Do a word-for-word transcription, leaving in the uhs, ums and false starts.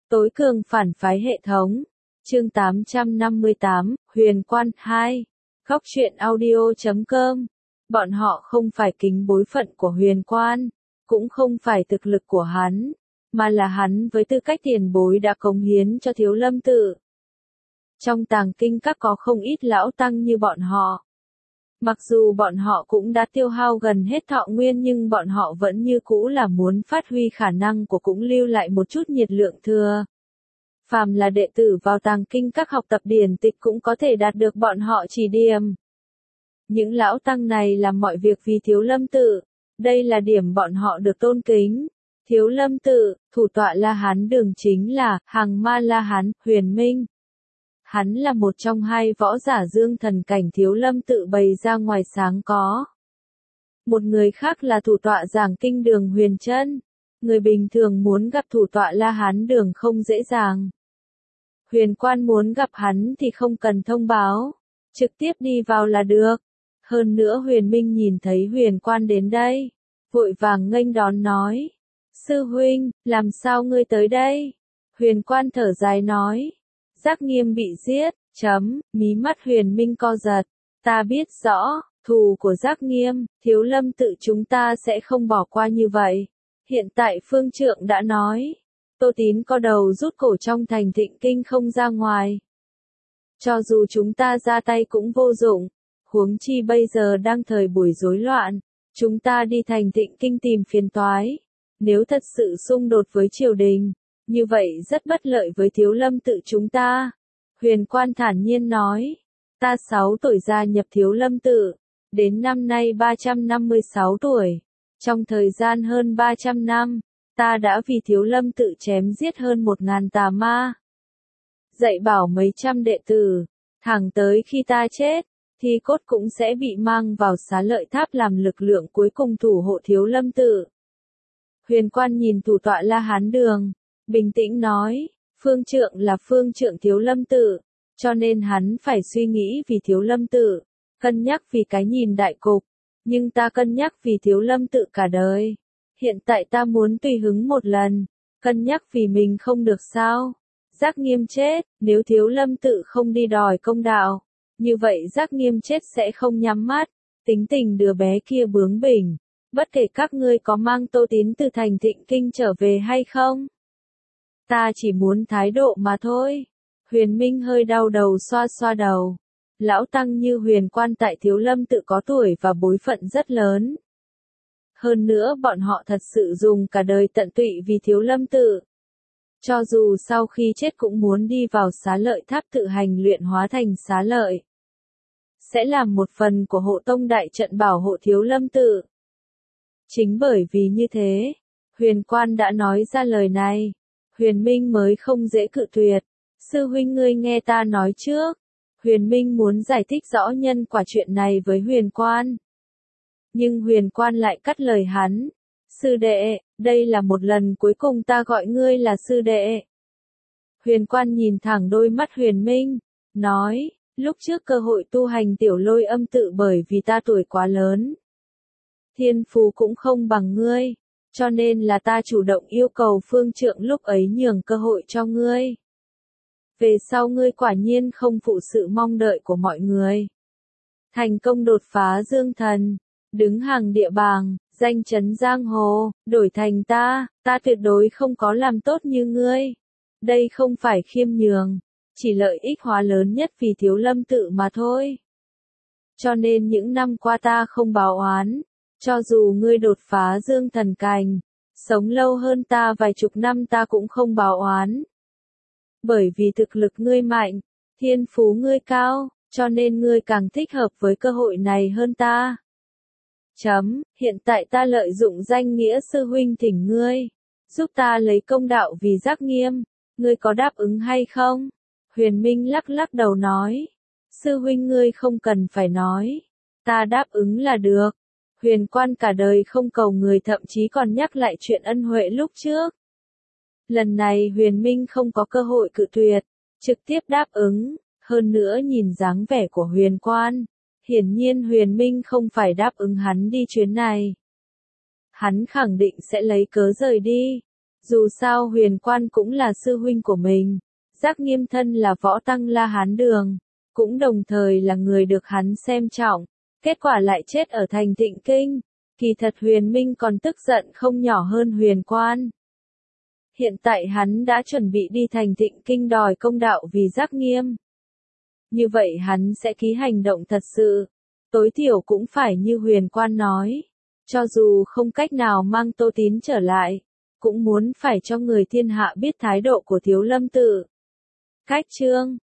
Tối cường phản phái hệ thống. Chương tám trăm năm mươi tám, Huyền Quan hai. Góc truyện audio chấm com. Bọn họ không phải kính bối phận của Huyền Quan, cũng không phải thực lực của hắn, mà là hắn với tư cách tiền bối đã cống hiến cho Thiếu Lâm tự. Trong tàng kinh các có không ít lão tăng như bọn họ. Mặc dù bọn họ cũng đã tiêu hao gần hết thọ nguyên nhưng bọn họ vẫn như cũ là muốn phát huy khả năng của cũng lưu lại một chút nhiệt lượng thừa. Phàm là đệ tử vào tàng kinh các học tập điển tịch cũng có thể đạt được bọn họ chỉ điểm. Những lão tăng này làm mọi việc vì Thiếu Lâm tự, đây là điểm bọn họ được tôn kính. Thiếu Lâm tự, thủ tọa La Hán Đường chính là Hàng Ma La Hán, Huyền Minh. Hắn là một trong hai võ giả dương thần cảnh Thiếu Lâm tự bày ra ngoài sáng có. Một người khác là thủ tọa giảng kinh Đường Huyền Trân. Người bình thường muốn gặp thủ tọa La Hán Đường không dễ dàng. Huyền Quan muốn gặp hắn thì không cần thông báo, trực tiếp đi vào là được. Hơn nữa Huyền Minh nhìn thấy Huyền Quan đến đây, vội vàng nghênh đón nói. Sư huynh, làm sao ngươi tới đây? Huyền Quan thở dài nói. Giác Nghiêm bị giết, chấm, mí mắt Huyền Minh co giật. Ta biết rõ, thù của Giác Nghiêm, Thiếu Lâm tự chúng ta sẽ không bỏ qua như vậy. Hiện tại Phương Trượng đã nói, Tô Tín có đầu rút cổ trong thành Thịnh Kinh không ra ngoài. Cho dù chúng ta ra tay cũng vô dụng, huống chi bây giờ đang thời buổi rối loạn, chúng ta đi thành Thịnh Kinh tìm phiền toái. Nếu thật sự xung đột với triều đình, như vậy rất bất lợi với Thiếu Lâm tự chúng ta. Huyền Quan thản nhiên nói, ta sáu tuổi gia nhập Thiếu Lâm tự, đến năm nay ba trăm năm mươi sáu tuổi. Trong thời gian hơn ba trăm năm, ta đã vì Thiếu Lâm tự chém giết hơn một ngàn tà ma. Dạy bảo mấy trăm đệ tử, thẳng tới khi ta chết, thì cốt cũng sẽ bị mang vào Xá Lợi Tháp làm lực lượng cuối cùng thủ hộ Thiếu Lâm tự. Huyền Quan nhìn thủ tọa La Hán Đường, bình tĩnh nói, Phương Trượng là Phương Trượng Thiếu Lâm tự, cho nên hắn phải suy nghĩ vì Thiếu Lâm tự, cân nhắc vì cái nhìn đại cục. Nhưng ta cân nhắc vì Thiếu Lâm tự cả đời. Hiện tại ta muốn tùy hứng một lần, cân nhắc vì mình không được sao. Giác Nghiêm chết, nếu Thiếu Lâm tự không đi đòi công đạo, như vậy Giác Nghiêm chết sẽ không nhắm mắt. Tính tình đứa bé kia bướng bỉnh, bất kể các ngươi có mang Tô Tín từ thành Thịnh Kinh trở về hay không. Ta chỉ muốn thái độ mà thôi. Huyền Minh hơi đau đầu xoa xoa đầu. Lão tăng như Huyền Quan tại Thiếu Lâm tự có tuổi và bối phận rất lớn. Hơn nữa bọn họ thật sự dùng cả đời tận tụy vì Thiếu Lâm tự. Cho dù sau khi chết cũng muốn đi vào Xá Lợi Tháp tự hành luyện hóa thành xá lợi. Sẽ làm một phần của hộ tông đại trận bảo hộ Thiếu Lâm tự. Chính bởi vì như thế, Huyền Quan đã nói ra lời này. Huyền Minh mới không dễ cự tuyệt. Sư huynh ngươi nghe ta nói trước. Huyền Minh muốn giải thích rõ nhân quả chuyện này với Huyền Quan. Nhưng Huyền Quan lại cắt lời hắn. Sư đệ, đây là một lần cuối cùng ta gọi ngươi là sư đệ. Huyền Quan nhìn thẳng đôi mắt Huyền Minh, nói, lúc trước cơ hội tu hành tiểu Lôi Âm tự bởi vì ta tuổi quá lớn. Thiên phú cũng không bằng ngươi, cho nên là ta chủ động yêu cầu Phương Trượng lúc ấy nhường cơ hội cho ngươi. Về sau ngươi quả nhiên không phụ sự mong đợi của mọi người. Thành công đột phá dương thần, đứng hàng địa bảng, danh chấn giang hồ, đổi thành ta, ta tuyệt đối không có làm tốt như ngươi. Đây không phải khiêm nhường, chỉ lợi ích hóa lớn nhất vì Thiếu Lâm tự mà thôi. Cho nên những năm qua ta không báo oán, cho dù ngươi đột phá dương thần cảnh, sống lâu hơn ta vài chục năm ta cũng không báo oán. Bởi vì thực lực ngươi mạnh, thiên phú ngươi cao, cho nên ngươi càng thích hợp với cơ hội này hơn ta. Chấm, hiện tại ta lợi dụng danh nghĩa sư huynh thỉnh ngươi, giúp ta lấy công đạo vì Giác Nghiêm, ngươi có đáp ứng hay không? Huyền Minh lắc lắc đầu nói, sư huynh ngươi không cần phải nói, ta đáp ứng là được. Huyền Quan cả đời không cầu người thậm chí còn nhắc lại chuyện ân huệ lúc trước. Lần này Huyền Minh không có cơ hội cự tuyệt, trực tiếp đáp ứng, hơn nữa nhìn dáng vẻ của Huyền Quan, hiển nhiên Huyền Minh không phải đáp ứng hắn đi chuyến này. Hắn khẳng định sẽ lấy cớ rời đi, Dù sao Huyền Quan cũng là sư huynh của mình, Giác Nghiêm thân là võ tăng La Hán Đường, cũng đồng thời là người được hắn xem trọng, kết quả lại chết ở thành Thịnh Kinh, kỳ thật Huyền Minh còn tức giận không nhỏ hơn Huyền Quan. Hiện tại hắn đã chuẩn bị đi thành Thịnh Kinh đòi công đạo vì Giác Nghiêm. Như vậy hắn sẽ ký hành động thật sự, tối thiểu cũng phải như Huyền Quan nói, cho dù không cách nào mang Tô Tín trở lại, cũng muốn phải cho người thiên hạ biết thái độ của Thiếu Lâm Tự. Cách chương